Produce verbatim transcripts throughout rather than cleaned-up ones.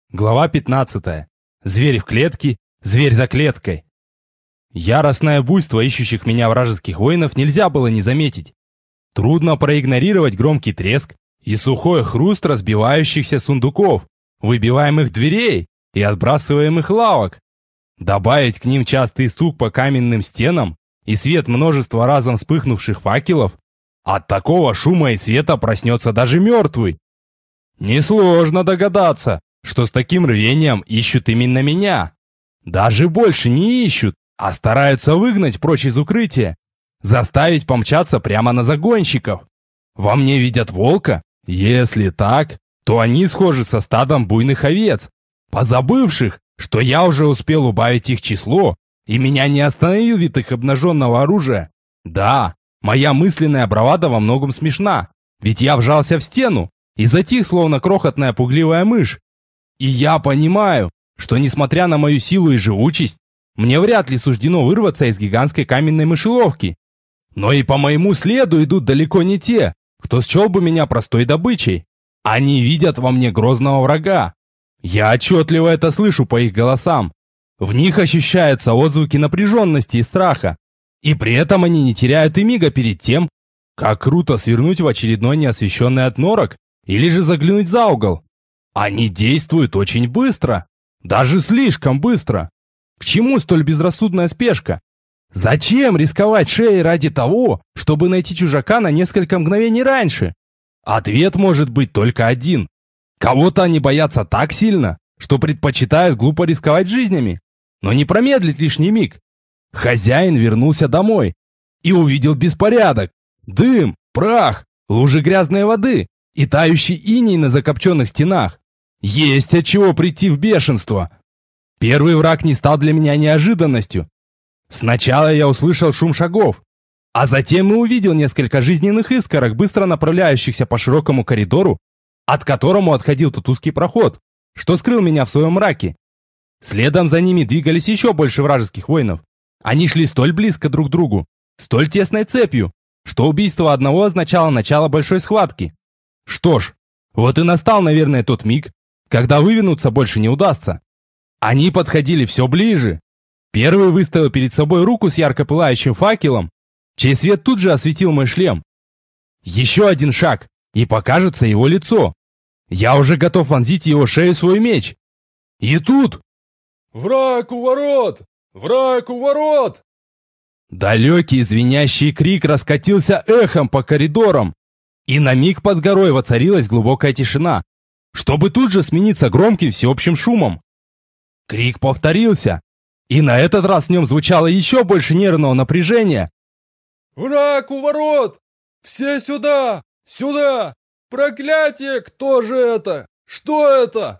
Глава пятнадцатая. Зверь в клетке, зверь за клеткой. Яростное буйство ищущих меня вражеских воинов нельзя было не заметить. Трудно проигнорировать громкий треск и сухой хруст разбивающихся сундуков, выбиваемых дверей и отбрасываемых лавок. Добавить к ним частый стук по каменным стенам и свет множества разом вспыхнувших факелов. От такого шума и света проснется даже мертвый. Несложно догадаться, что с таким рвением ищут именно меня. Даже больше не ищут, а стараются выгнать прочь из укрытия, заставить помчаться прямо на загонщиков. Во мне видят волка? Если так, то они схожи со стадом буйных овец, позабывших, что я уже успел убавить их число, и меня не остановил вид их обнаженного оружия. Да, моя мысленная бравада во многом смешна, ведь я вжался в стену и затих, словно крохотная пугливая мышь. И я понимаю, что, несмотря на мою силу и живучесть, мне вряд ли суждено вырваться из гигантской каменной мышеловки. Но и по моему следу идут далеко не те, кто счел бы меня простой добычей. Они видят во мне грозного врага. Я отчетливо это слышу по их голосам. В них ощущаются отзвуки напряженности и страха. И при этом они не теряют и мига перед тем, как круто свернуть в очередной неосвещенный отнорок или же заглянуть за угол. Они действуют очень быстро, даже слишком быстро. К чему столь безрассудная спешка? Зачем рисковать шеей ради того, чтобы найти чужака на несколько мгновений раньше? Ответ может быть только один. Кого-то они боятся так сильно, что предпочитают глупо рисковать жизнями, но не промедлить лишний миг. Хозяин вернулся домой и увидел беспорядок, дым, прах, лужи грязной воды и тающий иней на закопченных стенах. Есть от чего прийти в бешенство. Первый враг не стал для меня неожиданностью. Сначала я услышал шум шагов, а затем и увидел несколько жизненных искорок, быстро направляющихся по широкому коридору, от которому отходил тот узкий проход, что скрыл меня в своем мраке. Следом за ними двигались еще больше вражеских воинов. Они шли столь близко друг к другу, столь тесной цепью, что убийство одного означало начало большой схватки. Что ж, вот и настал, наверное, тот миг, когда вывернуться больше не удастся. Они подходили все ближе. Первый выставил перед собой руку с ярко пылающим факелом, чей свет тут же осветил мой шлем. Еще один шаг, и покажется его лицо. Я уже готов вонзить в его шею свой меч. И тут... «Враг у ворот! Враг у ворот!» Далекий звенящий крик раскатился эхом по коридорам, и на миг под горой воцарилась глубокая тишина, чтобы тут же смениться громким всеобщим шумом. Крик повторился, и на этот раз в нем звучало еще больше нервного напряжения. «Враг у ворот! Все сюда! Сюда! Проклятие! Кто же это? Что это?»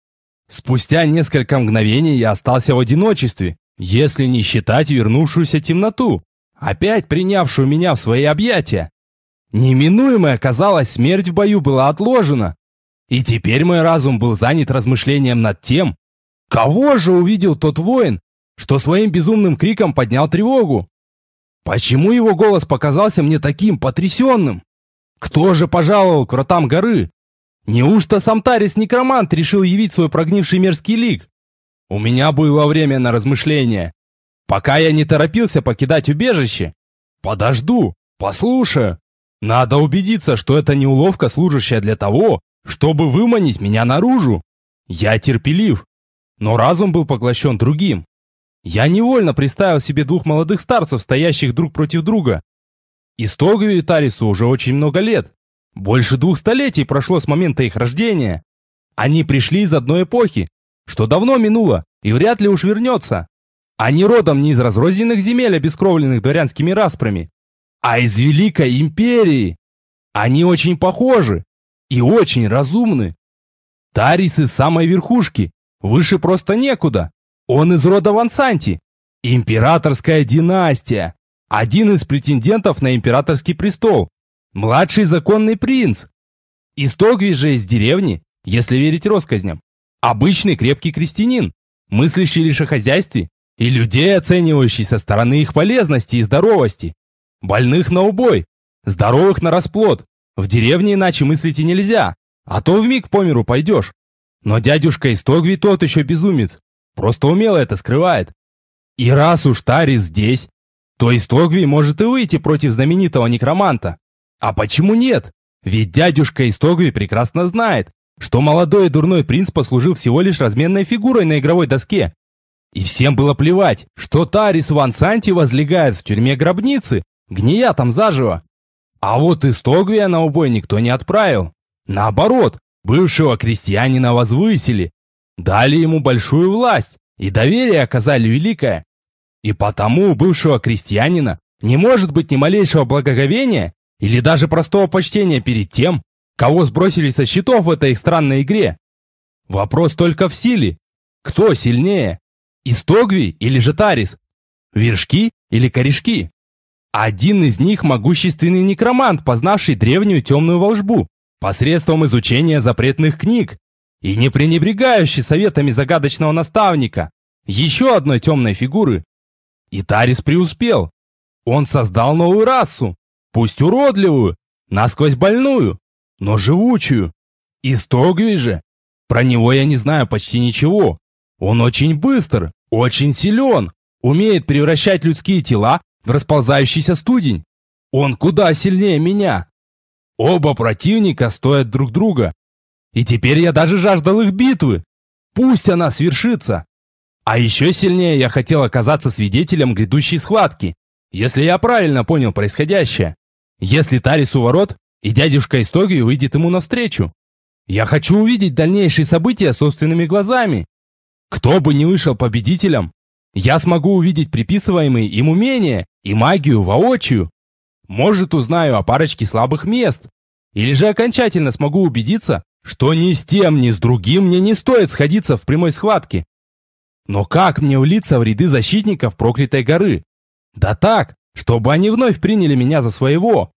Спустя несколько мгновений я остался в одиночестве, если не считать вернувшуюся темноту, опять принявшую меня в свои объятия. Неминуемая, казалось, смерть в бою была отложена. И теперь мой разум был занят размышлением над тем, кого же увидел тот воин, что своим безумным криком поднял тревогу. Почему его голос показался мне таким потрясенным? Кто же пожаловал к вратам горы? Неужто сам Тарис-некромант решил явить свой прогнивший мерзкий лик? У меня было время на размышления. Пока я не торопился покидать убежище. Подожду, послушаю. Надо убедиться, что это не уловка, служащая для того, чтобы выманить меня наружу. Я терпелив, но разум был поглощен другим. Я невольно представил себе двух молодых старцев, стоящих друг против друга. Истогию и Тарису уже очень много лет. Больше двух столетий прошло с момента их рождения. Они пришли из одной эпохи, что давно минуло и вряд ли уж вернется. Они родом не из разрозненных земель, обескровленных дворянскими распрями, а из Великой Империи. Они очень похожи и очень разумны. Тарис из самой верхушки, выше просто некуда. Он из рода Вансанти, императорская династия, один из претендентов на императорский престол, младший законный принц. Истогвий же из деревни, если верить россказням, обычный крепкий крестьянин, мыслящий лишь о хозяйстве и людей, оценивающий со стороны их полезности и здоровости. Больных на убой, здоровых на расплод. В деревне иначе мыслить и нельзя, а то вмиг по миру пойдешь. Но дядюшка Истогви тот еще безумец, просто умело это скрывает. И раз уж Тарис здесь, то Истогви может и выйти против знаменитого некроманта. А почему нет? Ведь дядюшка Истогви прекрасно знает, что молодой и дурной принц послужил всего лишь разменной фигурой на игровой доске. И всем было плевать, что Тарис Ван Санти возлегает в тюрьме гробницы, гния там заживо. А вот Истогвия на убой никто не отправил. Наоборот, бывшего крестьянина возвысили, дали ему большую власть и доверие оказали великое. И потому у бывшего крестьянина не может быть ни малейшего благоговения или даже простого почтения перед тем, кого сбросили со счетов в этой их странной игре. Вопрос только в силе. Кто сильнее? Истогви или же Тарис? Вершки или корешки? Один из них могущественный некромант, познавший древнюю темную волшбу посредством изучения запретных книг и не пренебрегающий советами загадочного наставника, еще одной темной фигуры. И Тарис преуспел. Он создал новую расу, пусть уродливую, насквозь больную, но живучую. Истогви же, про него я не знаю почти ничего. Он очень быстр, очень силен, умеет превращать людские тела в расползающийся студень. Он куда сильнее меня. Оба противника стоят друг друга. И теперь я даже жаждал их битвы. Пусть она свершится. А еще сильнее я хотел оказаться свидетелем грядущей схватки, если я правильно понял происходящее. Если Тарис у ворот, и дядюшка Истогви выйдет ему навстречу. Я хочу увидеть дальнейшие события собственными глазами. Кто бы ни вышел победителем, я смогу увидеть приписываемые им умения и магию воочию. Может, узнаю о парочке слабых мест. Или же окончательно смогу убедиться, что ни с тем, ни с другим мне не стоит сходиться в прямой схватке. Но как мне влиться в ряды защитников проклятой горы? Да так, чтобы они вновь приняли меня за своего.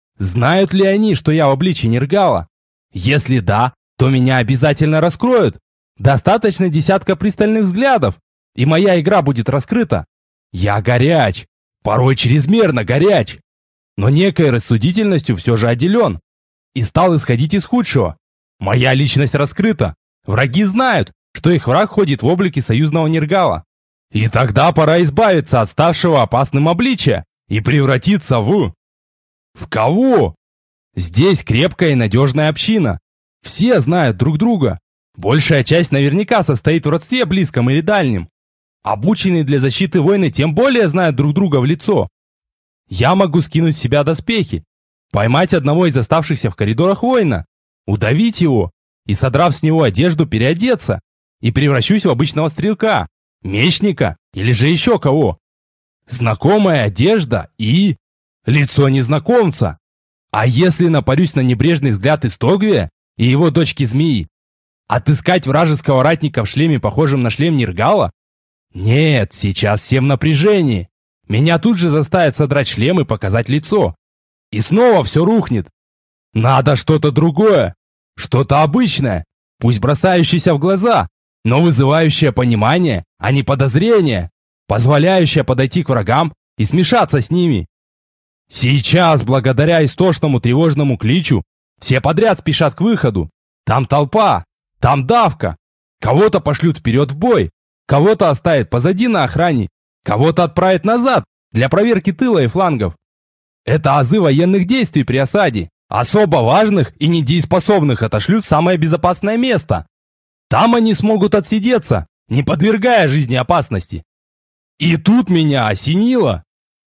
Знают ли они, что я в обличии Нергала? Если да, то меня обязательно раскроют. Достаточно десятка пристальных взглядов, и моя игра будет раскрыта. Я горяч, порой чрезмерно горяч, но некой рассудительностью все же отделен. И стал исходить из худшего. Моя личность раскрыта. Враги знают, что их враг ходит в облике союзного Нергала. И тогда пора избавиться от ставшего опасным обличия и превратиться в... В кого? Здесь крепкая и надежная община. Все знают друг друга. Большая часть наверняка состоит в родстве близком или дальнем. Обученные для защиты воины тем более знают друг друга в лицо. Я могу скинуть с себя доспехи, поймать одного из оставшихся в коридорах воина, удавить его и, содрав с него одежду, переодеться, и превращусь в обычного стрелка, мечника или же еще кого. Знакомая одежда и... лицо незнакомца. А если напарюсь на небрежный взгляд Истогвия и его дочки-змеи, отыскать вражеского ратника в шлеме, похожем на шлем Нергала? Нет, сейчас все в напряжении. Меня тут же заставят содрать шлем и показать лицо. И снова все рухнет. Надо что-то другое, что-то обычное, пусть бросающееся в глаза, но вызывающее понимание, а не подозрение, позволяющее подойти к врагам и смешаться с ними. Сейчас, благодаря истошному тревожному кличу, все подряд спешат к выходу. Там толпа, там давка. Кого-то пошлют вперед в бой, кого-то оставят позади на охране, кого-то отправят назад для проверки тыла и флангов. Это азы военных действий при осаде. Особо важных и недееспособных отошлют в самое безопасное место. Там они смогут отсидеться, не подвергая жизни опасности. И тут меня осенило.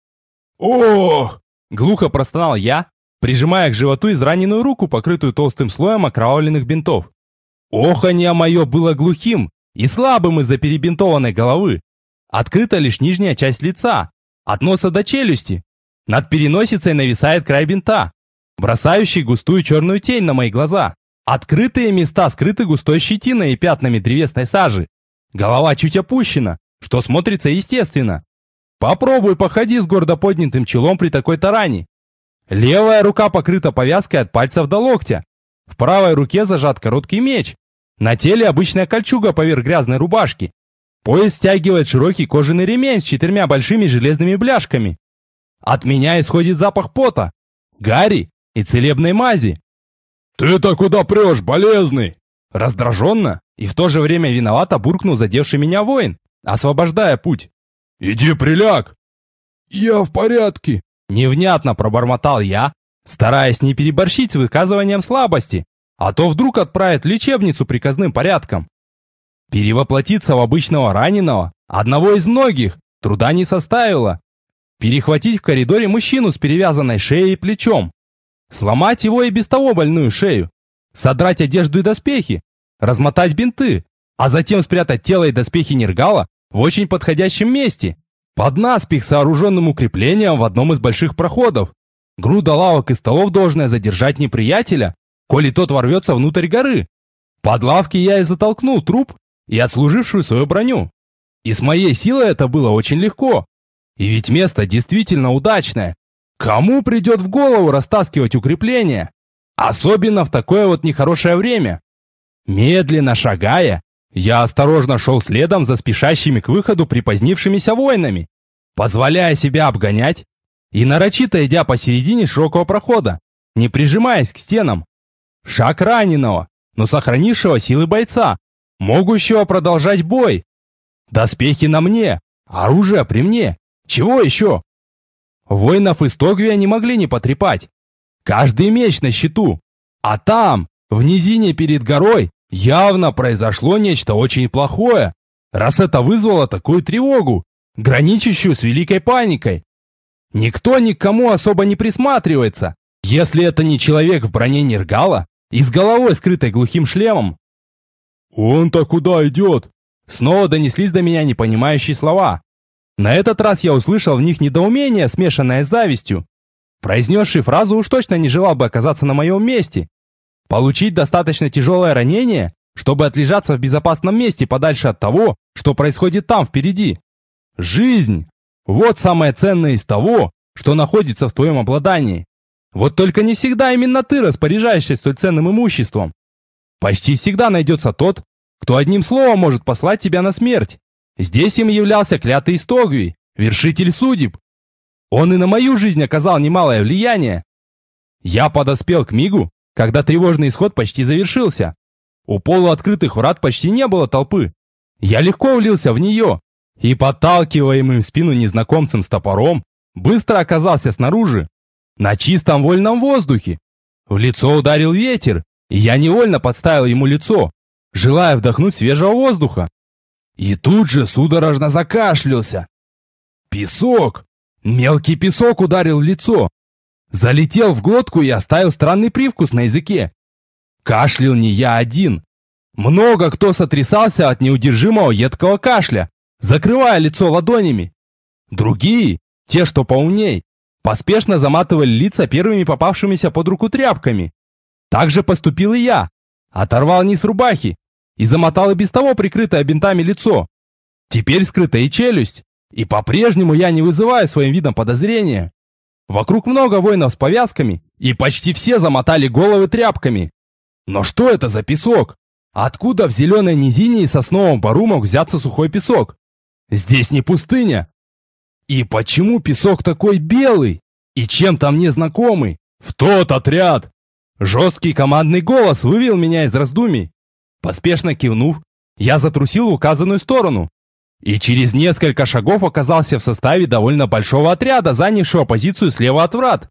Ох! Глухо простонал я, прижимая к животу израненную руку, покрытую толстым слоем окровавленных бинтов. Оханье мое было глухим и слабым из-за перебинтованной головы. Открыта лишь нижняя часть лица, от носа до челюсти. Над переносицей нависает край бинта, бросающий густую черную тень на мои глаза. Открытые места скрыты густой щетиной и пятнами древесной сажи. Голова чуть опущена, что смотрится естественно. Попробуй походи с гордо поднятым челом при такой таране. Левая рука покрыта повязкой от пальцев до локтя. В правой руке зажат короткий меч. На теле обычная кольчуга поверх грязной рубашки. Пояс стягивает широкий кожаный ремень с четырьмя большими железными бляшками. От меня исходит запах пота, гари и целебной мази. «Ты-то куда прешь, болезный?» Раздраженно и в то же время виновато буркнул задевший меня воин, освобождая путь. «Иди приляг!» «Я в порядке!» Невнятно пробормотал я, стараясь не переборщить с выказыванием слабости, а то вдруг отправят в лечебницу приказным порядком. Перевоплотиться в обычного раненого, одного из многих, труда не составило. Перехватить в коридоре мужчину с перевязанной шеей и плечом, сломать его и без того больную шею, содрать одежду и доспехи, размотать бинты, а затем спрятать тело и доспехи Нергала в очень подходящем месте, под наспех сооруженным укреплением в одном из больших проходов. Груда лавок и столов должна задержать неприятеля, коли тот ворвется внутрь горы. Под лавки я и затолкнул труп и отслужившую свою броню. И с моей силой это было очень легко. И ведь место действительно удачное. Кому придет в голову растаскивать укрепления? Особенно в такое вот нехорошее время. Медленно шагая, я осторожно шел следом за спешащими к выходу припозднившимися воинами, позволяя себя обгонять и нарочито идя посередине широкого прохода, не прижимаясь к стенам. Шаг раненого, но сохранившего силы бойца, могущего продолжать бой. Доспехи на мне, оружие при мне. Чего еще? Воинов из Тогвия не могли не потрепать. Каждый меч на счету. А там, в низине перед горой, явно произошло нечто очень плохое, раз это вызвало такую тревогу, граничащую с великой паникой. Никто ни к кому особо не присматривается, если это не человек в броне Нергала и с головой, скрытой глухим шлемом. «Он-то куда идет?» Снова донеслись до меня непонимающие слова. На этот раз я услышал в них недоумение, смешанное с завистью. Произнесший фразу уж точно не желал бы оказаться на моем месте. Получить достаточно тяжелое ранение, чтобы отлежаться в безопасном месте подальше от того, что происходит там впереди. Жизнь! Вот самое ценное из того, что находится в твоем обладании. Вот только не всегда именно ты распоряжаешься столь ценным имуществом. Почти всегда найдется тот, кто одним словом может послать тебя на смерть. Здесь им являлся клятый из Тогвии, вершитель судеб. Он и на мою жизнь оказал немалое влияние. Я подоспел к мигу, когда тревожный исход почти завершился. У полуоткрытых врат почти не было толпы. Я легко влился в нее и, подталкиваемым в спину незнакомцем с топором, быстро оказался снаружи, на чистом вольном воздухе. В лицо ударил ветер, и я невольно подставил ему лицо, желая вдохнуть свежего воздуха. И тут же судорожно закашлялся. Песок! Мелкий песок ударил в лицо. Залетел в глотку и оставил странный привкус на языке. Кашлял не я один. Много кто сотрясался от неудержимого едкого кашля, закрывая лицо ладонями. Другие, те, что поумней, поспешно заматывали лица первыми попавшимися под руку тряпками. Так же поступил и я. Оторвал низ рубахи и замотал и без того прикрытое бинтами лицо. Теперь скрыта и челюсть, и по-прежнему я не вызываю своим видом подозрения. Вокруг много воинов с повязками, и почти все замотали головы тряпками. Но что это за песок? Откуда в зеленой низине и сосновом бору мог взяться сухой песок? Здесь не пустыня. И почему песок такой белый? И чем-то мне знакомый? В тот отряд! Жесткий командный голос вывел меня из раздумий. Поспешно кивнув, я затрусил в указанную сторону. И через несколько шагов оказался в составе довольно большого отряда, занявшего позицию слева от врат.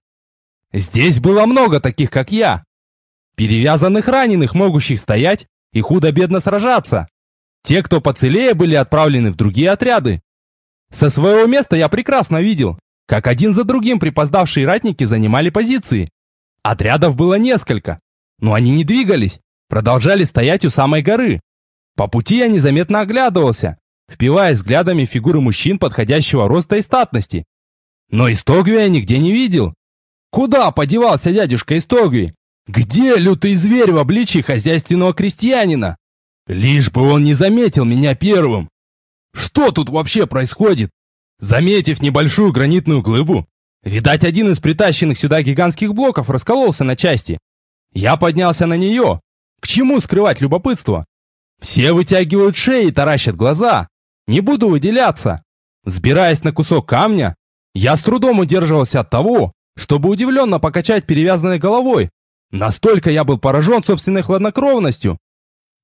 Здесь было много таких, как я. Перевязанных раненых, могущих стоять и худо-бедно сражаться. Те, кто поцелее, были отправлены в другие отряды. Со своего места я прекрасно видел, как один за другим припоздавшие ратники занимали позиции. Отрядов было несколько, но они не двигались, продолжали стоять у самой горы. По пути я незаметно оглядывался, впиваясь взглядами в фигуры мужчин подходящего роста и статности. Но Истогви я нигде не видел. Куда подевался дядюшка Истогви? Где лютый зверь в обличии хозяйственного крестьянина? Лишь бы он не заметил меня первым. Что тут вообще происходит? Заметив небольшую гранитную глыбу, видать, один из притащенных сюда гигантских блоков раскололся на части. Я поднялся на нее. К чему скрывать любопытство? Все вытягивают шеи и таращат глаза. Не буду выделяться. Взбираясь на кусок камня, я с трудом удерживался от того, чтобы удивленно покачать перевязанной головой. Настолько я был поражен собственной хладнокровностью.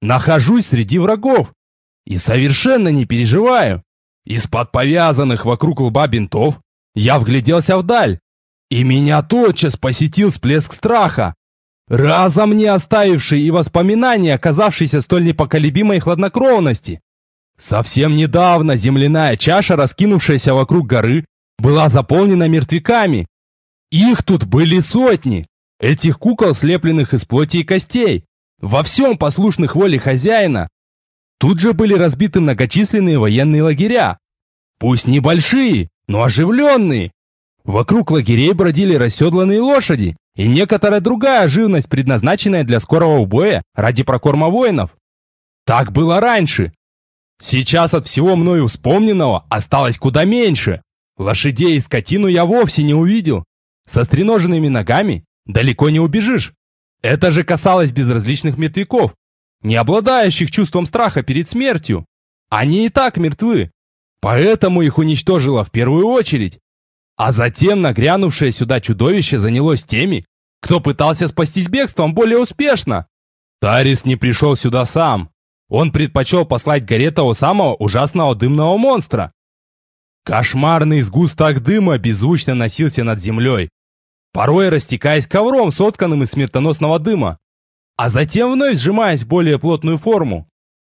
Нахожусь среди врагов и совершенно не переживаю. Из-под повязанных вокруг лба бинтов я вгляделся вдаль, и меня тотчас посетил всплеск страха, разом не оставивший и воспоминания, оказавшиеся столь непоколебимой хладнокровности. Совсем недавно земляная чаша, раскинувшаяся вокруг горы, была заполнена мертвяками. Их тут были сотни, этих кукол, слепленных из плоти и костей, во всем послушных воле хозяина. Тут же были разбиты многочисленные военные лагеря, пусть небольшие, но оживленные. Вокруг лагерей бродили расседланные лошади и некоторая другая живность, предназначенная для скорого боя ради прокорма воинов. Так было раньше. Сейчас от всего мною вспомненного осталось куда меньше. Лошадей и скотину я вовсе не увидел. Со стреноженными ногами далеко не убежишь. Это же касалось безразличных мертвяков, не обладающих чувством страха перед смертью. Они и так мертвы, поэтому их уничтожило в первую очередь. А затем нагрянувшее сюда чудовище занялось теми, кто пытался спастись бегством более успешно. Тарис не пришел сюда сам. Он предпочел послать горе того самого ужасного дымного монстра. Кошмарный сгусток дыма беззвучно носился над землей, порой растекаясь ковром, сотканным из смертоносного дыма, а затем вновь сжимаясь в более плотную форму.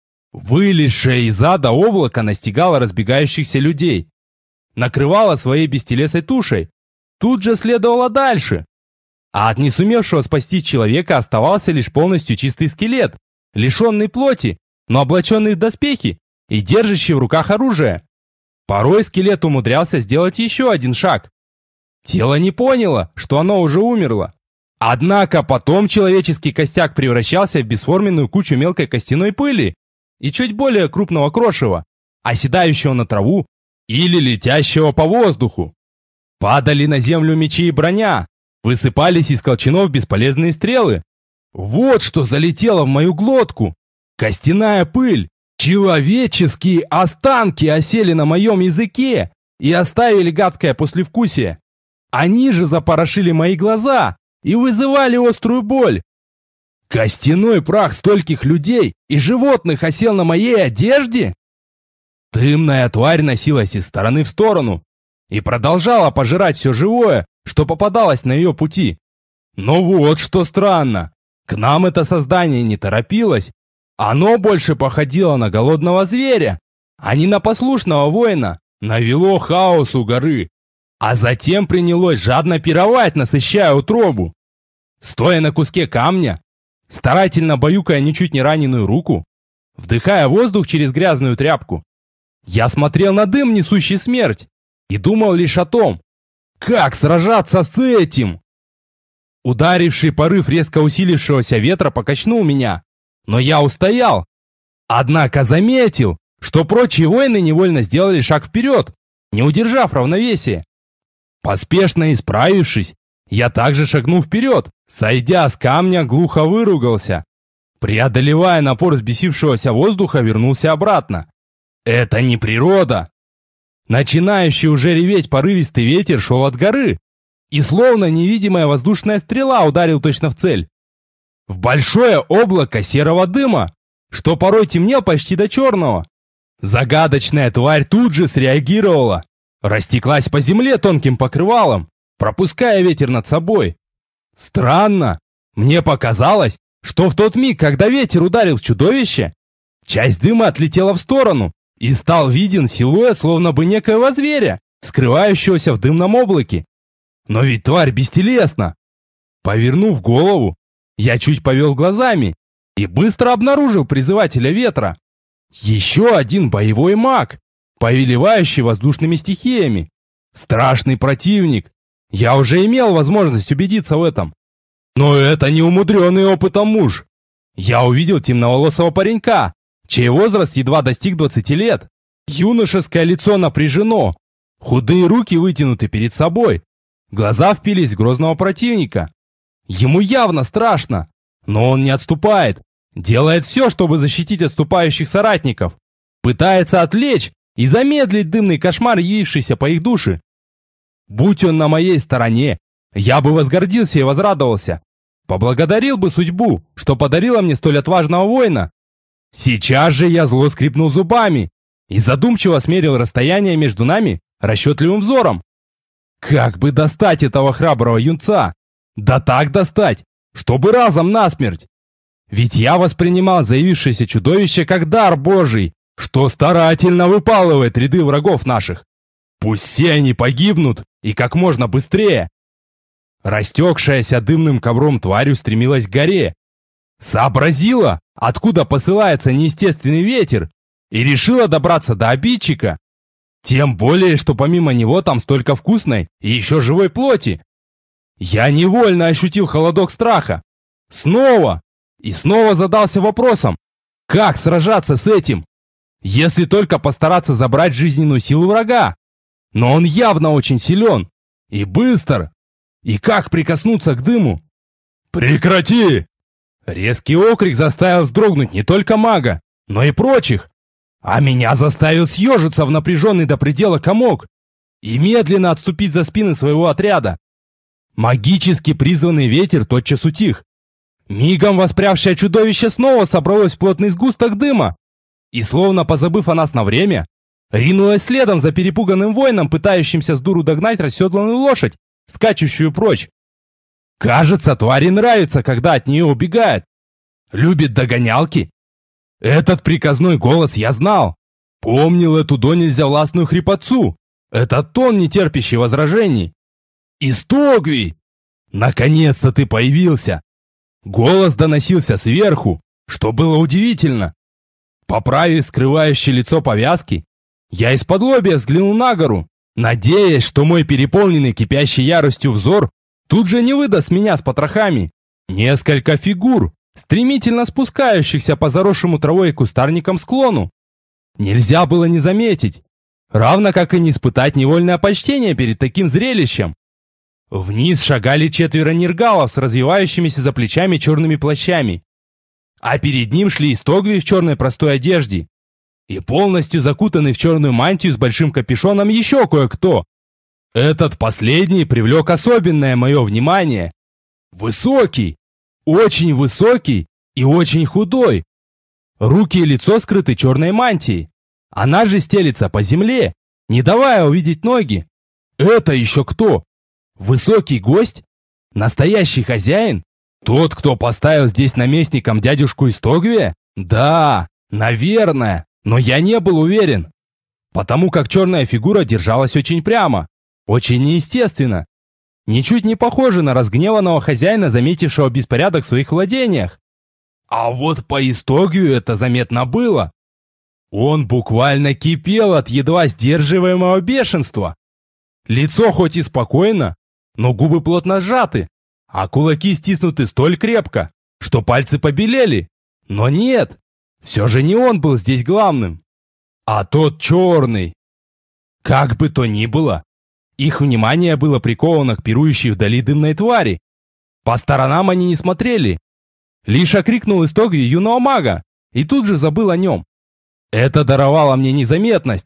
Вылезшее из ада облако настигало разбегающихся людей, накрывало своей бестелесой тушей, тут же следовало дальше. А от не сумевшего спасти человека оставался лишь полностью чистый скелет, лишенный плоти, но облаченный в доспехи и держащий в руках оружие. Порой скелет умудрялся сделать еще один шаг. Тело не поняло, что оно уже умерло. Однако потом человеческий костяк превращался в бесформенную кучу мелкой костяной пыли и чуть более крупного крошева, оседающего на траву или летящего по воздуху. Падали на землю мечи и броня, высыпались из колчанов бесполезные стрелы. Вот что залетело в мою глотку. Костяная пыль. Человеческие останки осели на моем языке и оставили гадкое послевкусие. Они же запорошили мои глаза и вызывали острую боль. Костяной прах стольких людей и животных осел на моей одежде? Дымная тварь носилась из стороны в сторону и продолжала пожирать все живое, что попадалось на ее пути. Но вот что странно, к нам это создание не торопилось. Оно больше походило на голодного зверя, а не на послушного воина, навело хаос у горы, а затем принялось жадно пировать, насыщая утробу. Стоя на куске камня, старательно баюкая ничуть не раненую руку, вдыхая воздух через грязную тряпку, я смотрел на дым, несущий смерть, и думал лишь о том, как сражаться с этим. Ударивший порыв резко усилившегося ветра покачнул меня, но я устоял. Однако заметил, что прочие воины невольно сделали шаг вперед, не удержав равновесия. Поспешно исправившись, я также шагнул вперед, сойдя с камня, глухо выругался. Преодолевая напор взбесившегося воздуха, вернулся обратно. Это не природа. Начинающий уже реветь порывистый ветер шел от горы, и словно невидимая воздушная стрела ударил точно в цель. В большое облако серого дыма, что порой темнел почти до черного. Загадочная тварь тут же среагировала, растеклась по земле тонким покрывалом, пропуская ветер над собой. Странно, мне показалось, что в тот миг, когда ветер ударил в чудовище, часть дыма отлетела в сторону, и стал виден силуэт словно бы некоего зверя, скрывающегося в дымном облаке. Но ведь тварь бестелесна. Повернув голову, я чуть повел глазами и быстро обнаружил призывателя ветра. Еще один боевой маг, повелевающий воздушными стихиями. Страшный противник. Я уже имел возможность убедиться в этом. Но это не умудренный опытом муж. Я увидел темноволосого паренька, чей возраст едва достиг двадцати лет. Юношеское лицо напряжено, худые руки вытянуты перед собой, глаза впились в грозного противника. Ему явно страшно, но он не отступает, делает все, чтобы защитить отступающих соратников, пытается отвлечь и замедлить дымный кошмар, явившийся по их душе. Будь он на моей стороне, я бы возгордился и возрадовался, поблагодарил бы судьбу, что подарила мне столь отважного воина, Сейчас же я зло скрипнул зубами и задумчиво смерил расстояние между нами расчетливым взором. Как бы достать этого храброго юнца? Да так достать, чтобы разом насмерть. Ведь я воспринимал заявившееся чудовище как дар Божий, что старательно выпалывает ряды врагов наших. Пусть все они погибнут, и как можно быстрее. Растекшаяся дымным ковром тварь устремилась к горе. Сообразила, откуда посылается неестественный ветер, и решила добраться до обидчика. Тем более, что помимо него там столько вкусной и еще живой плоти. Я невольно ощутил холодок страха. Снова и снова задался вопросом, как сражаться с этим, если только постараться забрать жизненную силу врага. Но он явно очень силен и быстр. И как прикоснуться к дыму? «Прекрати!» Резкий окрик заставил вздрогнуть не только мага, но и прочих. А меня заставил съежиться в напряженный до предела комок и медленно отступить за спины своего отряда. Магически призванный ветер тотчас утих. Мигом воспрявшее чудовище снова собралось в плотный сгусток дыма и, словно позабыв о нас на время, ринулось следом за перепуганным воином, пытающимся с дуру догнать расседланную лошадь, скачущую прочь. Кажется, твари нравится, когда от нее убегают. Любит догонялки. Этот приказной голос я знал. Помнил эту донельзя властную хрипотцу. Этот тон, не терпящий возражений. «Истогвий! Наконец-то ты появился!» Голос доносился сверху, что было удивительно. Поправив скрывающее лицо повязки, я из-под-лобья взглянул на гору, надеясь, что мой переполненный кипящей яростью взор тут же не выдаст меня с потрохами. Несколько фигур, стремительно спускающихся по заросшему травой и кустарникам склону. Нельзя было не заметить, равно как и не испытать невольное почтение перед таким зрелищем. Вниз шагали четверо нергалов с развивающимися за плечами черными плащами, а перед ним шли Истогвий в черной простой одежде и полностью закутанный в черную мантию с большим капюшоном еще кое-кто. Этот последний привлек особенное мое внимание. Высокий, очень высокий и очень худой. Руки и лицо скрыты черной мантией. Она же стелится по земле, не давая увидеть ноги. Это еще кто? Высокий гость? Настоящий хозяин? Тот, кто поставил здесь наместником дядюшку Истогвия? Да, наверное, но я не был уверен. Потому как черная фигура держалась очень прямо, очень неестественно. Ничуть не похоже на разгневанного хозяина, заметившего беспорядок в своих владениях. А вот по Истогвию это заметно было. Он буквально кипел от едва сдерживаемого бешенства. Лицо хоть и спокойно, но губы плотно сжаты, а кулаки стиснуты столь крепко, что пальцы побелели. Но нет, все же не он был здесь главным, а тот черный. Как бы то ни было, их внимание было приковано к пирующей вдали дымной твари. По сторонам они не смотрели. Лишь окрикнул Истогвий юного мага и тут же забыл о нем. Это даровало мне незаметность.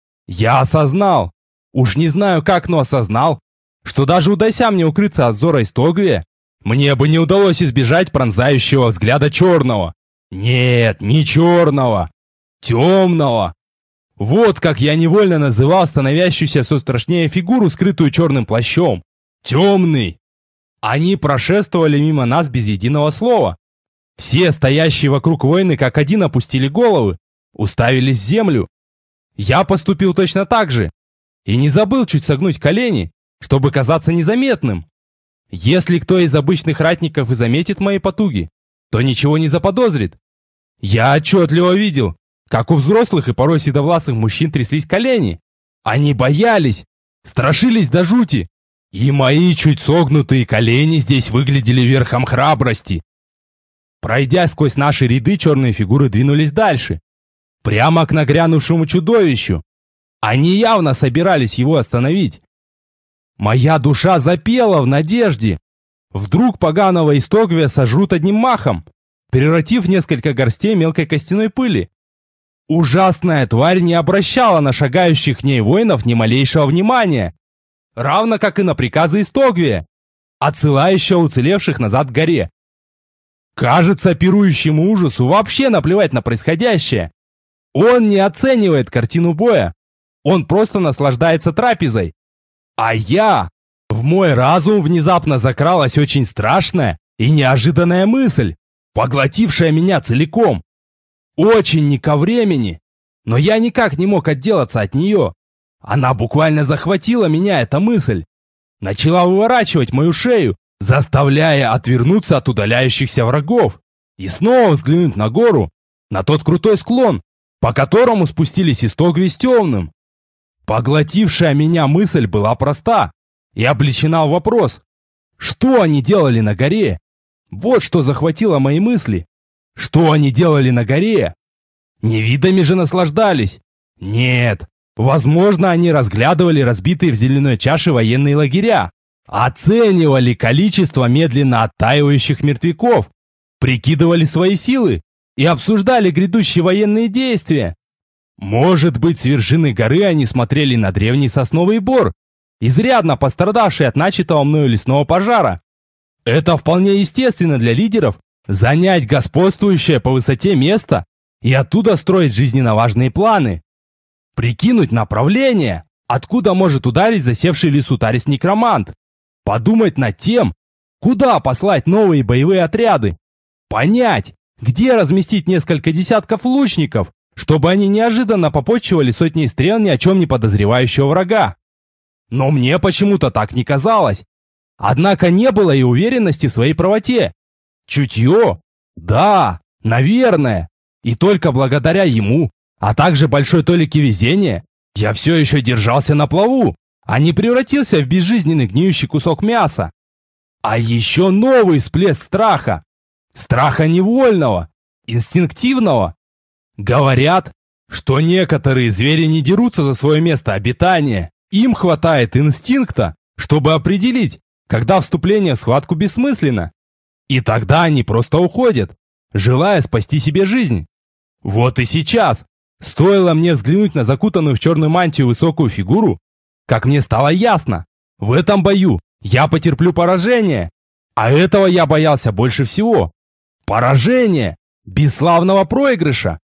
Я осознал, уж не знаю как, но осознал, что даже удайся мне укрыться от взора Истогвия, мне бы не удалось избежать пронзающего взгляда черного. Нет, не черного, темного. Вот как я невольно называл становящуюся все страшнее фигуру, скрытую черным плащом. Темный. Они прошествовали мимо нас без единого слова. Все стоящие вокруг воины как один опустили головы, уставились в землю. Я поступил точно так же и не забыл чуть согнуть колени, чтобы казаться незаметным. Если кто из обычных ратников и заметит мои потуги, то ничего не заподозрит. Я отчетливо видел, как у взрослых и порой седовласых мужчин тряслись колени. Они боялись, страшились до жути. И мои чуть согнутые колени здесь выглядели верхом храбрости. Пройдя сквозь наши ряды, черные фигуры двинулись дальше, прямо к нагрянувшему чудовищу. Они явно собирались его остановить. Моя душа запела в надежде. Вдруг поганого Истогвия сожрут одним махом, превратив в несколько горстей мелкой костяной пыли. Ужасная тварь не обращала на шагающих к ней воинов ни малейшего внимания, равно как и на приказы Истогвия, отсылающего уцелевших назад к горе. Кажется, пирующему ужасу вообще наплевать на происходящее. Он не оценивает картину боя. Он просто наслаждается трапезой. А я... В мой разум внезапно закралась очень страшная и неожиданная мысль, поглотившая меня целиком. Очень не ко времени, но я никак не мог отделаться от нее. Она буквально захватила меня, эта мысль. Начала выворачивать мою шею, заставляя отвернуться от удаляющихся врагов и снова взглянуть на гору, на тот крутой склон, по которому спустились Истогви с Темным. Поглотившая меня мысль была проста и облечена в вопрос: что они делали на горе? Вот что захватило мои мысли. Что они делали на горе? Не видами же наслаждались. Нет, возможно, они разглядывали разбитые в земляной чаше военные лагеря, оценивали количество медленно оттаивающих мертвяков, прикидывали свои силы и обсуждали грядущие военные действия. Может быть, с вершины горы они смотрели на древний сосновый бор, изрядно пострадавший от начатого мною лесного пожара. Это вполне естественно для лидеров занять господствующее по высоте место и оттуда строить жизненно важные планы. Прикинуть направление, откуда может ударить засевший в лесу Тарис-некромант. Подумать над тем, куда послать новые боевые отряды. Понять, где разместить несколько десятков лучников, чтобы они неожиданно попотчевали сотни стрел ни о чем не подозревающего врага. Но мне почему-то так не казалось. Однако не было и уверенности в своей правоте. Чутье? Да, наверное. И только благодаря ему, а также большой толике везения, я все еще держался на плаву, а не превратился в безжизненный гниющий кусок мяса. А еще новый всплеск страха. Страха невольного, инстинктивного. Говорят, что некоторые звери не дерутся за свое место обитания. Им хватает инстинкта, чтобы определить, когда вступление в схватку бессмысленно. И тогда они просто уходят, желая спасти себе жизнь. Вот и сейчас, стоило мне взглянуть на закутанную в черную мантию высокую фигуру, как мне стало ясно, в этом бою я потерплю поражение. А этого я боялся больше всего. Поражение, бесславного проигрыша.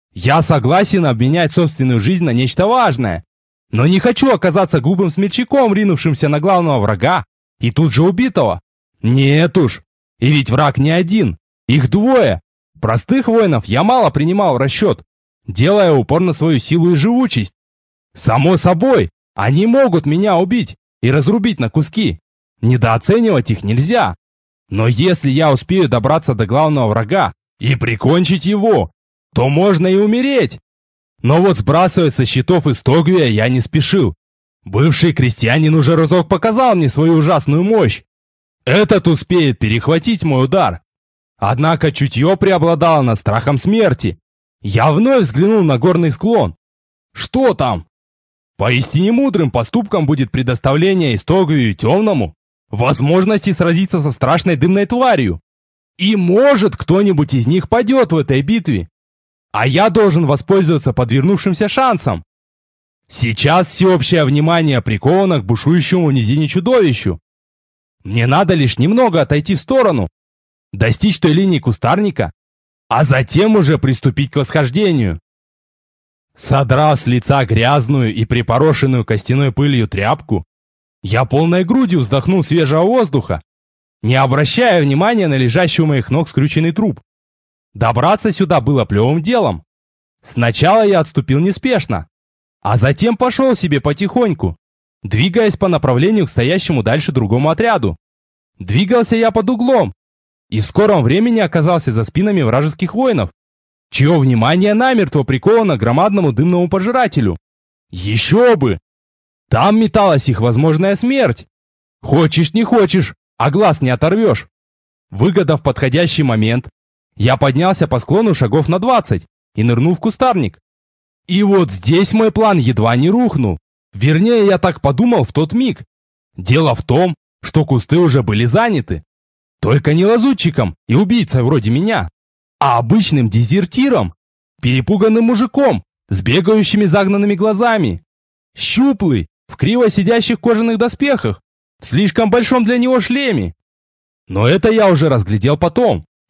Я согласен обменять собственную жизнь на нечто важное, но не хочу оказаться глупым смельчаком, ринувшимся на главного врага и тут же убитого. Нет уж, и ведь враг не один, их двое. Простых воинов я мало принимал в расчет, делая упор на свою силу и живучесть. Само собой, они могут меня убить и разрубить на куски. Недооценивать их нельзя. Но если я успею добраться до главного врага и прикончить его, то можно и умереть. Но вот сбрасывать со счетов Истогвия я не спешил. Бывший крестьянин уже разок показал мне свою ужасную мощь. Этот успеет перехватить мой удар. Однако чутье преобладало над страхом смерти. Я вновь взглянул на горный склон. Что там? Поистине мудрым поступком будет предоставление Истогвию и Темному возможности сразиться со страшной дымной тварью. И может кто-нибудь из них падет в этой битве. А я должен воспользоваться подвернувшимся шансом. Сейчас всеобщее внимание приковано к бушующему в низине чудовищу. Мне надо лишь немного отойти в сторону, достичь той линии кустарника, а затем уже приступить к восхождению. Содрав с лица грязную и припорошенную костяной пылью тряпку, я полной грудью вздохнул свежего воздуха, не обращая внимания на лежащий у моих ног скрюченный труп. Добраться сюда было плевым делом. Сначала я отступил неспешно, а затем пошел себе потихоньку, двигаясь по направлению к стоящему дальше другому отряду. Двигался я под углом, и в скором времени оказался за спинами вражеских воинов, чье внимание намертво приковано к громадному дымному пожирателю. Еще бы! Там металась их возможная смерть. Хочешь не хочешь, а глаз не оторвешь. Выгодав подходящий момент, я поднялся по склону шагов на двадцать и нырнул в кустарник. И вот здесь мой план едва не рухнул. Вернее, я так подумал в тот миг. Дело в том, что кусты уже были заняты. Только не лазутчиком и убийцей вроде меня, а обычным дезертиром, перепуганным мужиком с бегающими загнанными глазами. Щуплый, в криво сидящих кожаных доспехах, в слишком большом для него шлеме. Но это я уже разглядел потом,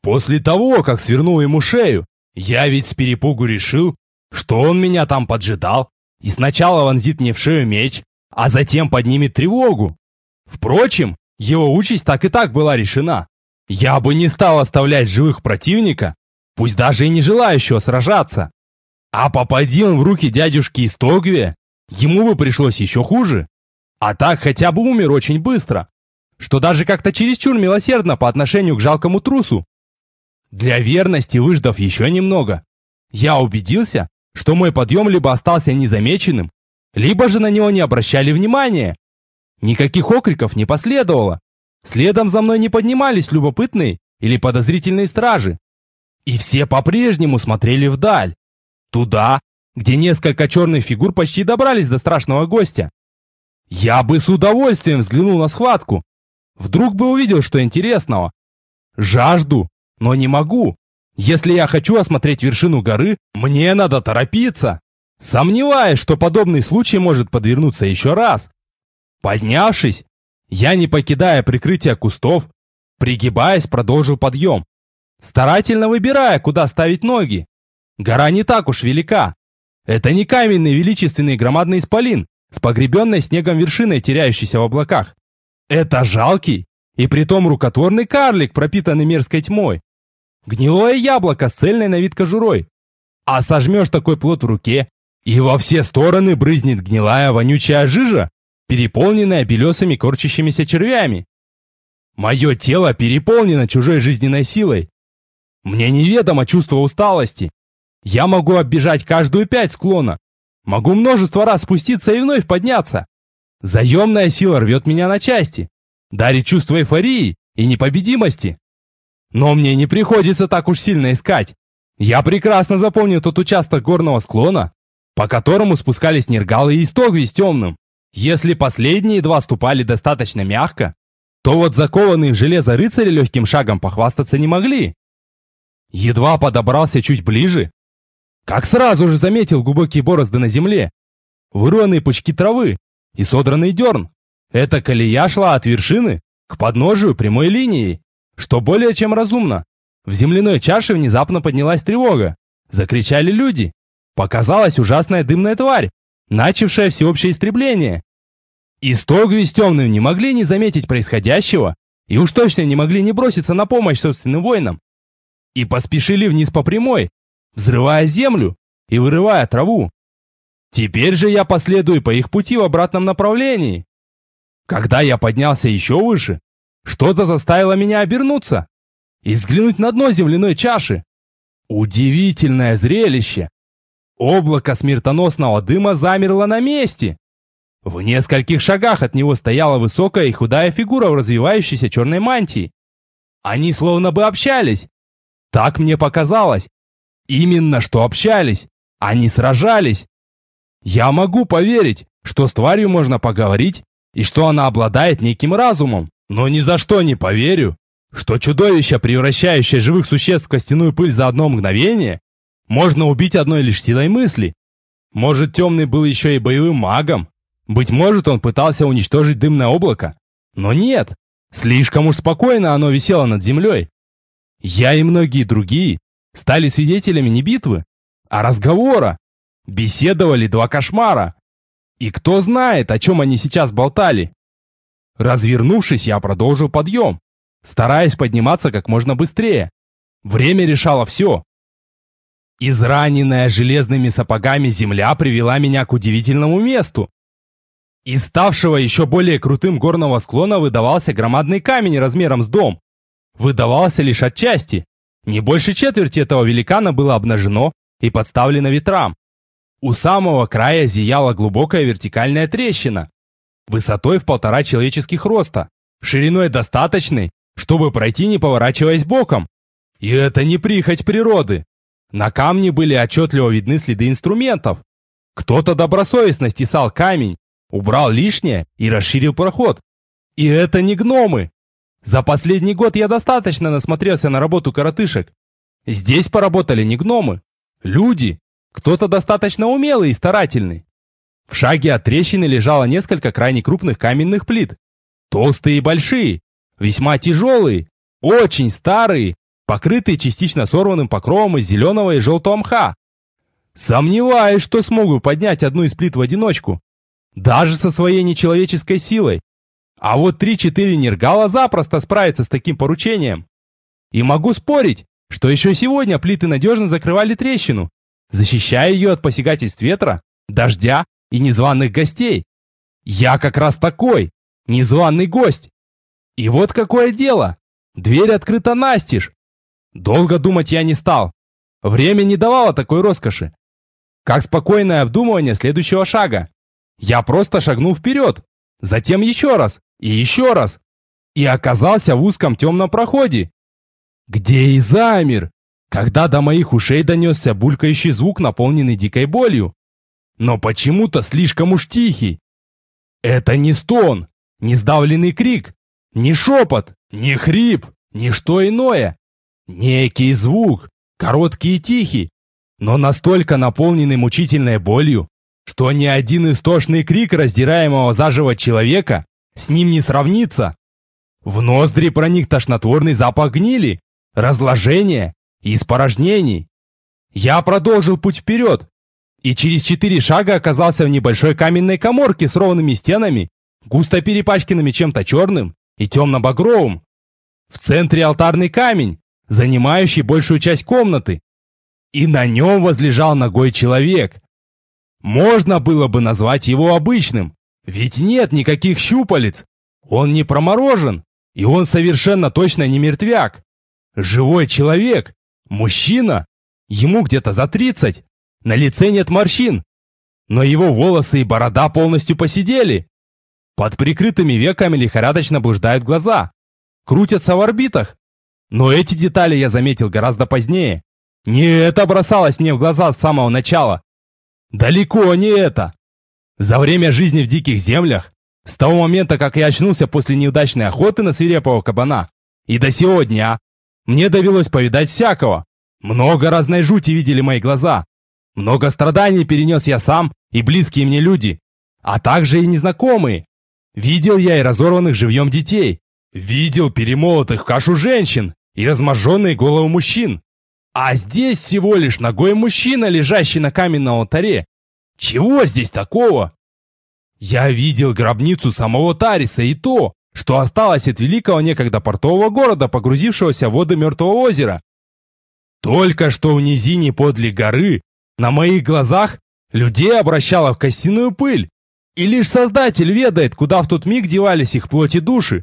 После того, как свернул ему шею, я ведь с перепугу решил, что он меня там поджидал и сначала вонзит мне в шею меч, а затем поднимет тревогу. Впрочем, его участь так и так была решена. Я бы не стал оставлять живых противника, пусть даже и не желающего сражаться. А попади он в руки дядюшки из Тогве, ему бы пришлось еще хуже. А так хотя бы умер очень быстро, что даже как-то чересчур милосердно по отношению к жалкому трусу. Для верности, выждав еще немного, я убедился, что мой подъем либо остался незамеченным, либо же на него не обращали внимания. Никаких окриков не последовало. Следом за мной не поднимались любопытные или подозрительные стражи. И все по-прежнему смотрели вдаль. Туда, где несколько черных фигур почти добрались до страшного гостя. Я бы с удовольствием взглянул на схватку. Вдруг бы увидел что интересного. Жажду, но не могу. Если я хочу осмотреть вершину горы, мне надо торопиться. Сомневаюсь, что подобный случай может подвернуться еще раз. Поднявшись, я, не покидая прикрытия кустов, пригибаясь, продолжил подъем, старательно выбирая, куда ставить ноги. Гора не так уж велика. Это не каменный величественный громадный исполин с погребенной снегом вершиной, теряющейся в облаках. Это жалкий и притом рукотворный карлик, пропитанный мерзкой тьмой. Гнилое яблоко с цельной на вид кожурой. А сожмешь такой плод в руке, и во все стороны брызнет гнилая вонючая жижа, переполненная белесыми корчащимися червями. Мое тело переполнено чужой жизненной силой. Мне неведомо чувство усталости. Я могу оббежать каждую пять склона. Могу множество раз спуститься и вновь подняться. Заемная сила рвет меня на части, дарит чувство эйфории и непобедимости. Но мне не приходится так уж сильно искать. Я прекрасно запомнил тот участок горного склона, по которому спускались Нергалы и Истогви с Темным. Если последние два ступали достаточно мягко, то вот закованные в железо рыцари легким шагом похвастаться не могли. Едва подобрался чуть ближе, как сразу же заметил глубокие борозды на земле, вырванные пучки травы и содранный дерн. Эта колея шла от вершины к подножию прямой линией, что более чем разумно. В земляной чаше внезапно поднялась тревога. Закричали люди. Показалась ужасная дымная тварь, начавшая всеобщее истребление. Истогви с Темным не могли не заметить происходящего и уж точно не могли не броситься на помощь собственным воинам. И поспешили вниз по прямой, взрывая землю и вырывая траву. Теперь же я последую по их пути в обратном направлении. Когда я поднялся еще выше, что-то заставило меня обернуться и взглянуть на дно земляной чаши. Удивительное зрелище! Облако смертоносного дыма замерло на месте. В нескольких шагах от него стояла высокая и худая фигура в развивающейся черной мантии. Они словно бы общались. Так мне показалось. Именно что общались, а не сражались. Я могу поверить, что с тварью можно поговорить и что она обладает неким разумом, но ни за что не поверю, что чудовище, превращающее живых существ в костяную пыль за одно мгновение, можно убить одной лишь силой мысли. Может, Темный был еще и боевым магом. Быть может, он пытался уничтожить дымное облако. Но нет, слишком уж спокойно оно висело над землей. Я и многие другие стали свидетелями не битвы, а разговора. Беседовали два кошмара. И кто знает, о чем они сейчас болтали. Развернувшись, я продолжил подъем, стараясь подниматься как можно быстрее. Время решало все. Израненная железными сапогами земля привела меня к удивительному месту. Из ставшего еще более крутым горного склона выдавался громадный камень размером с дом. Выдавался лишь отчасти. Не больше четверти этого великана было обнажено и подставлено ветрам. У самого края зияла глубокая вертикальная трещина, высотой в полтора человеческих роста, шириной достаточной, чтобы пройти, не поворачиваясь боком. И это не прихоть природы. На камне были отчетливо видны следы инструментов. Кто-то добросовестно стесал камень, убрал лишнее и расширил проход. И это не гномы. За последний год я достаточно насмотрелся на работу коротышек. Здесь поработали не гномы, люди. Кто-то достаточно умелый и старательный. В шаге от трещины лежало несколько крайне крупных каменных плит. Толстые и большие, весьма тяжелые, очень старые покрытые частично сорванным покровом из зеленого и желтого мха. Сомневаюсь, что смогу поднять одну из плит в одиночку, даже со своей нечеловеческой силой. А вот три-четыре нергала запросто справятся с таким поручением. И могу спорить, что еще сегодня плиты надежно закрывали трещину, защищая ее от посягательств ветра, дождя и незваных гостей. Я как раз такой, незваный гость. И вот какое дело. Дверь открыта настежь. Долго думать я не стал. Время не давало такой роскоши. Как спокойное обдумывание следующего шага. Я просто шагнул вперед, затем еще раз и еще раз. И оказался в узком темном проходе, где и замер, когда до моих ушей донесся булькающий звук, наполненный дикой болью. Но почему-то слишком уж тихий. Это не стон, не сдавленный крик, не шепот, не хрип, не что иное. Некий звук, короткий и тихий, но настолько наполненный мучительной болью, что ни один истошный крик раздираемого заживо человека с ним не сравнится. В ноздри проник тошнотворный запах гнили, разложения и испорожнений. Я продолжил путь вперед, и через четыре шага оказался в небольшой каменной каморке с ровными стенами, густо перепачканными чем-то черным и темно-багровым. В центре алтарный камень, занимающий большую часть комнаты, и на нем возлежал нагой человек. Можно было бы назвать его обычным, ведь нет никаких щупалец, он не проморожен, и он совершенно точно не мертвяк. Живой человек, мужчина, ему где-то за тридцать, на лице нет морщин, но его волосы и борода полностью поседели. Под прикрытыми веками лихорадочно блуждают глаза, крутятся в орбитах. Но эти детали я заметил гораздо позднее. Не это бросалось мне в глаза с самого начала. Далеко не это. За время жизни в диких землях, с того момента, как я очнулся после неудачной охоты на свирепого кабана, и до сего дня, мне довелось повидать всякого. Много разной жути видели мои глаза. Много страданий перенес я сам и близкие мне люди, а также и незнакомые. Видел я и разорванных живьем детей. Видел перемолотых в кашу женщин и разможженные головы мужчин. А здесь всего лишь нагой мужчина, лежащий на каменном алтаре. Чего здесь такого? Я видел гробницу самого Тариса и то, что осталось от великого некогда портового города, погрузившегося в воды Мертвого озера. Только что в низине подле горы на моих глазах людей обращало в костяную пыль, и лишь Создатель ведает, куда в тот миг девались их плоть и души.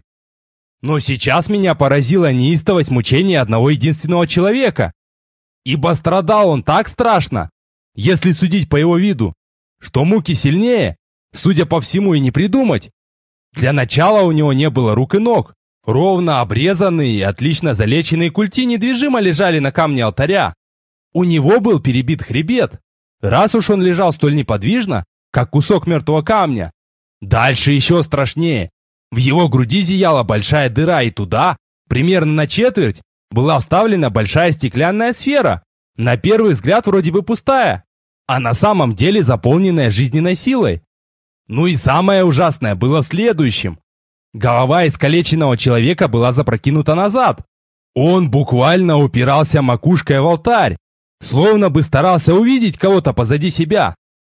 Но сейчас меня поразила неистовость мучения одного единственного человека, ибо страдал он так страшно, если судить по его виду, что муки сильнее, судя по всему, и не придумать. Для начала у него не было рук и ног, ровно обрезанные и отлично залеченные культи недвижимо лежали на камне алтаря. У него был перебит хребет, раз уж он лежал столь неподвижно, как кусок мертвого камня. Дальше еще страшнее. В его груди зияла большая дыра, и туда, примерно на четверть, была вставлена большая стеклянная сфера, на первый взгляд вроде бы пустая, а на самом деле заполненная жизненной силой. Ну и самое ужасное было в следующем. Голова искалеченного человека была запрокинута назад. Он буквально упирался макушкой в алтарь, словно бы старался увидеть кого-то позади себя.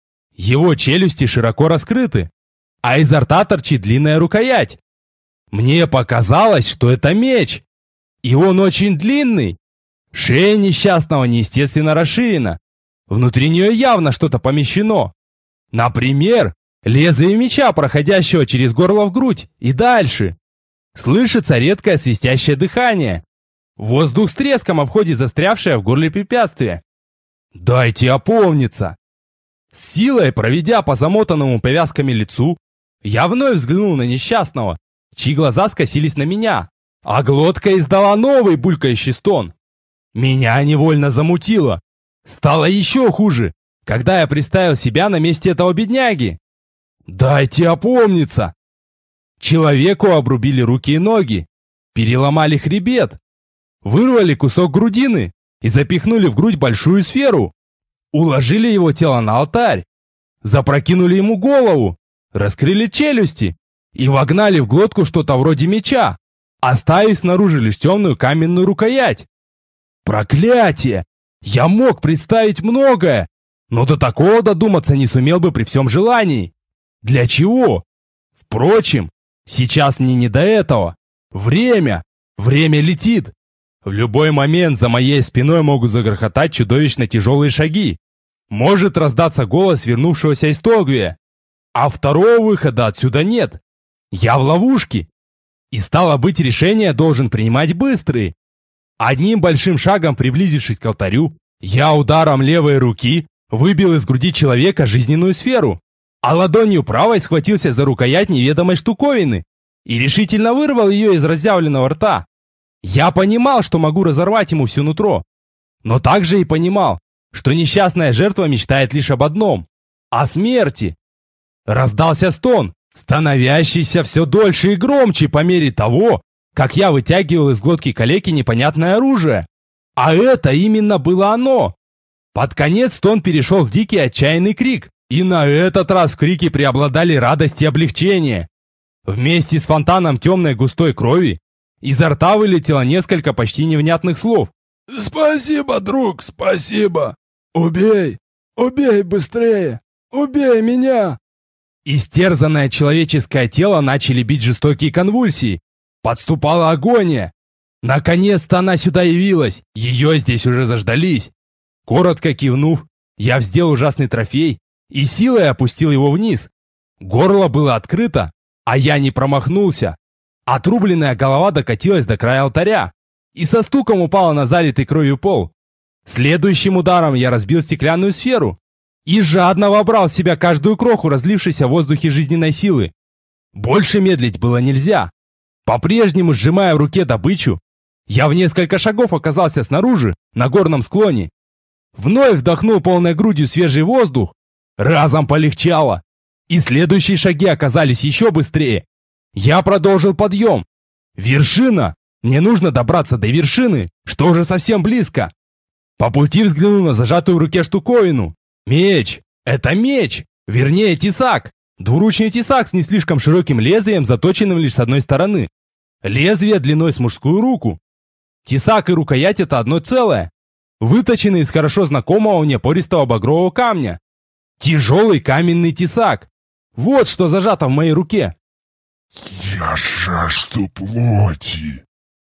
Его челюсти широко раскрыты, а изо рта торчит длинная рукоять. Мне показалось, что это меч, и он очень длинный. Шея несчастного неестественно расширена. Внутри нее явно что-то помещено. Например, лезвие меча, проходящего через горло в грудь и дальше. Слышится редкое свистящее дыхание. Воздух с треском обходит застрявшее в горле препятствие. Дайте опомниться. С силой проведя по замотанному повязками лицу, я вновь взглянул на несчастного, чьи глаза скосились на меня, а глотка издала новый булькающий стон. Меня невольно замутило. Стало еще хуже, когда я представил себя на месте этого бедняги. Дайте опомниться. Человеку обрубили руки и ноги, переломали хребет, вырвали кусок грудины и запихнули в грудь большую сферу. Уложили его тело на алтарь, запрокинули ему голову, раскрыли челюсти и вогнали в глотку что-то вроде меча, оставив снаружи лишь темную каменную рукоять. Проклятие! Я мог представить многое, но до такого додуматься не сумел бы при всем желании. Для чего? Впрочем, сейчас мне не до этого. Время! Время летит! В любой момент за моей спиной могут загрохотать чудовищно тяжелые шаги. Может раздаться голос вернувшегося из Тогвия. А второго выхода отсюда нет. Я в ловушке. И стало быть, решение должен принимать быстрые. Одним большим шагом приблизившись к алтарю, я ударом левой руки выбил из груди человека жизненную сферу, а ладонью правой схватился за рукоять неведомой штуковины и решительно вырвал ее из разъявленного рта. Я понимал, что могу разорвать ему все нутро, но также и понимал, что несчастная жертва мечтает лишь об одном – о смерти. Раздался стон, становящийся все дольше и громче по мере того, как я вытягивал из глотки калеки непонятное оружие. А это именно было оно. Под конец стон перешел в дикий отчаянный крик, и на этот раз в крике преобладали радость и облегчение. Вместе с фонтаном темной густой крови изо рта вылетело несколько почти невнятных слов. «Спасибо, друг, спасибо! Убей! Убей быстрее! Убей меня!» Истерзанное человеческое тело начали бить жестокие конвульсии. Подступала агония. Наконец-то она сюда явилась. Ее здесь уже заждались. Коротко кивнув, я вздел ужасный трофей и силой опустил его вниз. Горло было открыто, а я не промахнулся. Отрубленная голова докатилась до края алтаря и со стуком упала на залитый кровью пол. Следующим ударом я разбил стеклянную сферу и жадно вобрал в себя каждую кроху разлившейся в воздухе жизненной силы. Больше медлить было нельзя. По-прежнему сжимая в руке добычу, я в несколько шагов оказался снаружи, на горном склоне. Вновь вдохнул полной грудью свежий воздух. Разом полегчало. И следующие шаги оказались еще быстрее. Я продолжил подъем. Вершина! Мне нужно добраться до вершины, что уже совсем близко. По пути взглянул на зажатую в руке штуковину. Меч! Это меч! Вернее, тесак! Двуручный тесак с не слишком широким лезвием, заточенным лишь с одной стороны. Лезвие длиной с мужскую руку. Тесак и рукоять — это одно целое. Выточенный из хорошо знакомого мне пористого багрового камня. Тяжелый каменный тесак. Вот что зажато в моей руке. «Я жажду плоти!»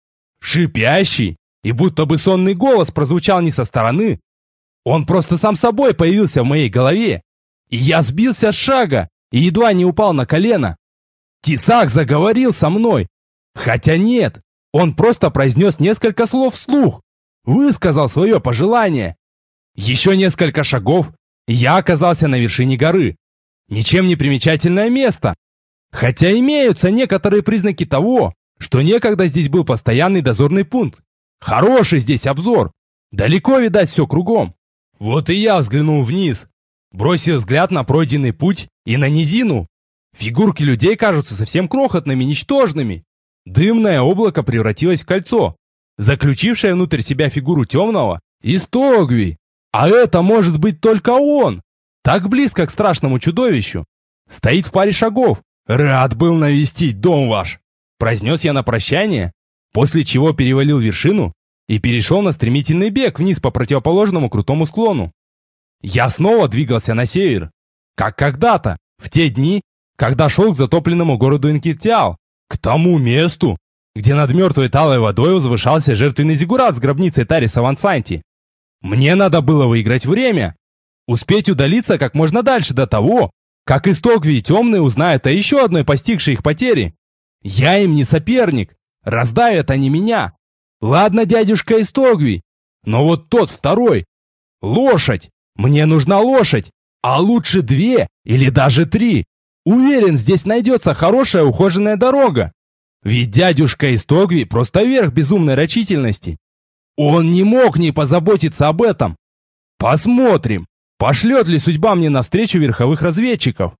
Шипящий и будто бы сонный голос прозвучал не со стороны. Он просто сам собой появился в моей голове. И я сбился с шага и едва не упал на колено. Тесак заговорил со мной. Хотя нет, он просто произнес несколько слов вслух. Высказал свое пожелание. Еще несколько шагов, и я оказался на вершине горы. Ничем не примечательное место. Хотя имеются некоторые признаки того, что некогда здесь был постоянный дозорный пункт. Хороший здесь обзор. Далеко видать все кругом. Вот и я взглянул вниз, бросил взгляд на пройденный путь и на низину. Фигурки людей кажутся совсем крохотными, ничтожными. Дымное облако превратилось в кольцо, заключившее внутрь себя фигуру темного из Тогви. А это может быть только он. Так близко к страшному чудовищу. Стоит в паре шагов. «Рад был навестить дом ваш», — произнес я на прощание, после чего перевалил вершину и перешел на стремительный бег вниз по противоположному крутому склону. Я снова двигался на север, как когда-то, в те дни, когда шел к затопленному городу Инкиртиал, к тому месту, где над мертвой талой водой возвышался жертвенный зиггурат с гробницей Тариса Вансанти. Мне надо было выиграть время, успеть удалиться как можно дальше до того, как Истогви и Темные узнают о еще одной постигшей их потере. Я им не соперник, раздавят они меня. Ладно, дядюшка Истогви, но вот тот второй. Лошадь, мне нужна лошадь, а лучше две или даже три. Уверен, здесь найдется хорошая ухоженная дорога. Ведь дядюшка Истогви просто верх безумной рачительности. Он не мог не позаботиться об этом. Посмотрим, пошлет ли судьба мне навстречу верховых разведчиков.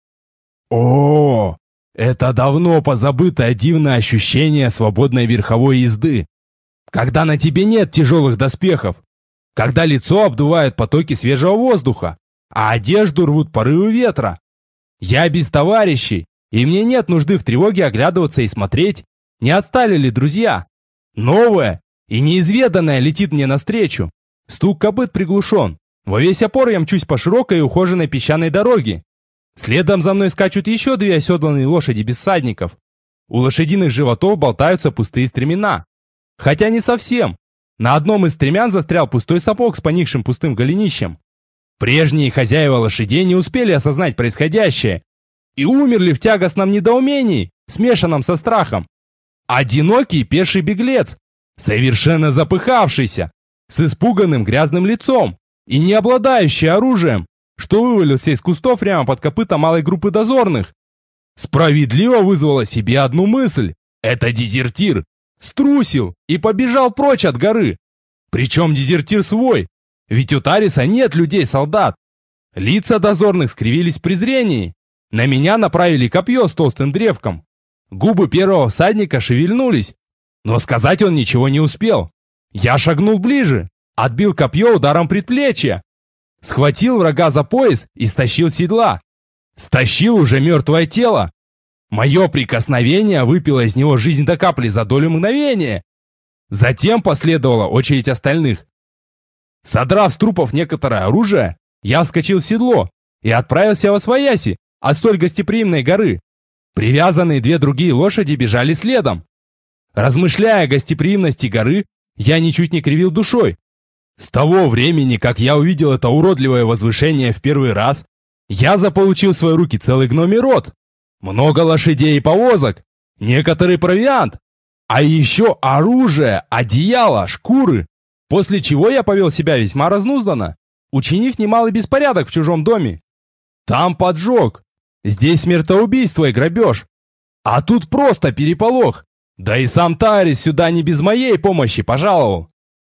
О, это давно позабытое дивное ощущение свободной верховой езды. Когда на тебе нет тяжелых доспехов, когда лицо обдувают потоки свежего воздуха, а одежду рвут порывы ветра. Я без товарищей, и мне нет нужды в тревоге оглядываться и смотреть, не отстали ли друзья. Новое, и неизведанное летит мне навстречу. Стук копыт приглушен. Во весь опор я мчусь по широкой и ухоженной песчаной дороге. Следом за мной скачут еще две оседланные лошади без всадников. У лошадиных животов болтаются пустые стремена. Хотя не совсем. На одном из стремян застрял пустой сапог с поникшим пустым голенищем. Прежние хозяева лошадей не успели осознать происходящее и умерли в тягостном недоумении, смешанном со страхом. Одинокий пеший беглец, совершенно запыхавшийся, с испуганным грязным лицом и не обладающий оружием, что вывалился из кустов прямо под копыта малой группы дозорных, справедливо вызвало себе одну мысль: это дезертир, струсил и побежал прочь от горы. Причем дезертир свой, ведь у Тариса нет людей-солдат. Лица дозорных скривились в презрении. На меня направили копье с толстым древком. Губы первого всадника шевельнулись, но сказать он ничего не успел. Я шагнул ближе, отбил копье ударом предплечья, схватил врага за пояс и стащил с седла. Стащил уже мертвое тело. Мое прикосновение выпило из него жизнь до капли за долю мгновения. Затем последовала очередь остальных. Содрав с трупов некоторое оружие, я вскочил в седло и отправился восвояси от столь гостеприимной горы. Привязанные две другие лошади бежали следом. Размышляя о гостеприимности горы, я ничуть не кривил душой. С того времени, как я увидел это уродливое возвышение в первый раз, я заполучил в свои руки целый гномий род, много лошадей и повозок, некоторый провиант, а еще оружие, одеяло, шкуры, после чего я повел себя весьма разнузданно, учинив немалый беспорядок в чужом доме. Там поджог, здесь смертоубийство и грабеж, а тут просто переполох, да и сам Тарис сюда не без моей помощи пожаловал.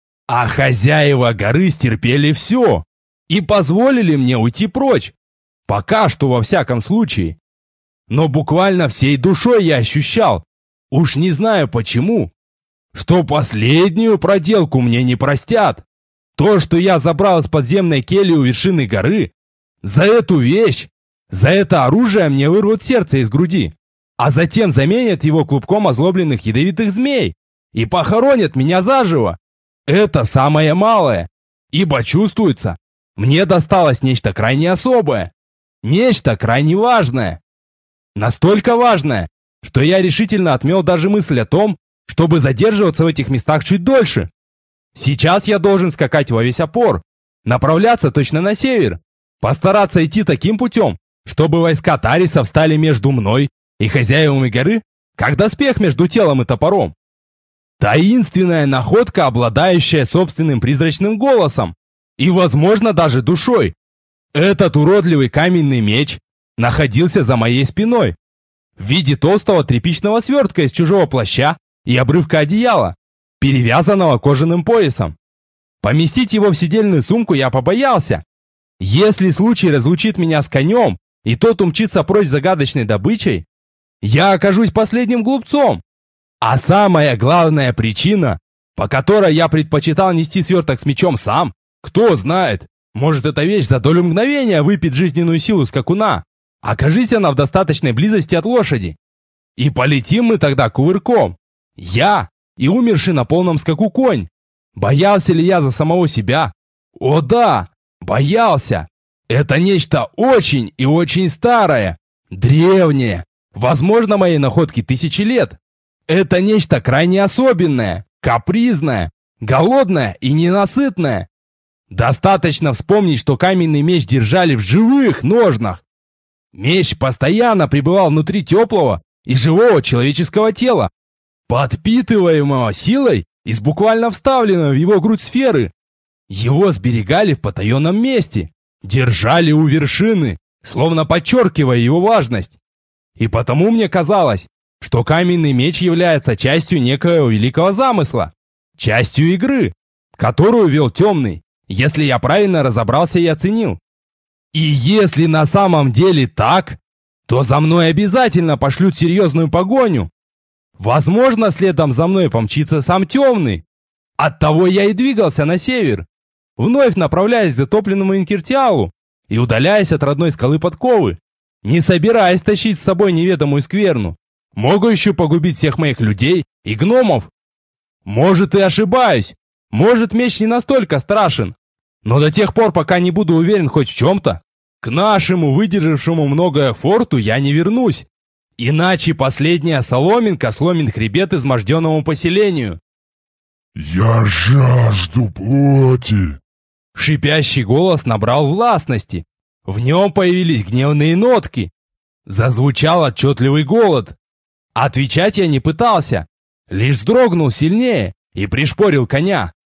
А хозяева горы стерпели все и позволили мне уйти прочь, пока что во всяком случае. Но буквально всей душой я ощущал, уж не знаю почему, что последнюю проделку мне не простят. То, что я забрал из подземной кельи у вершины горы, за эту вещь, за это оружие мне вырвут сердце из груди, а затем заменят его клубком озлобленных ядовитых змей и похоронят меня заживо. Это самое малое, ибо чувствуется, мне досталось нечто крайне особое, нечто крайне важное. Настолько важное, что я решительно отмел даже мысль о том, чтобы задерживаться в этих местах чуть дольше. Сейчас я должен скакать во весь опор, направляться точно на север, постараться идти таким путем, чтобы войска Тариса встали между мной и хозяевами горы, как доспех между телом и топором. Таинственная находка, обладающая собственным призрачным голосом и, возможно, даже душой. Этот уродливый каменный меч находился за моей спиной в виде толстого тряпичного свертка из чужого плаща и обрывка одеяла, перевязанного кожаным поясом. Поместить его в седельную сумку я побоялся. Если случай разлучит меня с конем, и тот умчится прочь с загадочной добычей, я окажусь последним глупцом. А самая главная причина, по которой я предпочитал нести сверток с мечом сам, кто знает, может, эта вещь за долю мгновения выпьет жизненную силу скакуна, окажись она в достаточной близости от лошади. И полетим мы тогда кувырком. Я и умерший на полном скаку конь. Боялся ли я за самого себя? О да, боялся. Это нечто очень и очень старое, древнее, возможно, моей находке тысячи лет. Это нечто крайне особенное, капризное, голодное и ненасытное. Достаточно вспомнить, что каменный меч держали в живых ножнах. Меч постоянно пребывал внутри теплого и живого человеческого тела, подпитываемого силой из буквально вставленной в его грудь сферы. Его сберегали в потаенном месте, держали у вершины, словно подчеркивая его важность. И потому мне казалось, что каменный меч является частью некоего великого замысла, частью игры, которую вел темный, если я правильно разобрался и оценил. И если на самом деле так, то за мной обязательно пошлют серьезную погоню. Возможно, следом за мной помчится сам темный. Оттого я и двигался на север, вновь направляясь к затопленному Инкертиалу и удаляясь от родной скалы Подковы, не собираясь тащить с собой неведомую скверну, могущую погубить всех моих людей и гномов. Может, и ошибаюсь. Может, меч не настолько страшен. Но до тех пор, пока не буду уверен хоть в чем-то, к нашему выдержавшему многое форту я не вернусь. Иначе последняя соломинка сломит хребет изможденному поселению. «Я жажду плоти!» Шипящий голос набрал властности. В нем появились гневные нотки. Зазвучал отчетливый голод. Отвечать я не пытался. Лишь вздрогнул сильнее и пришпорил коня.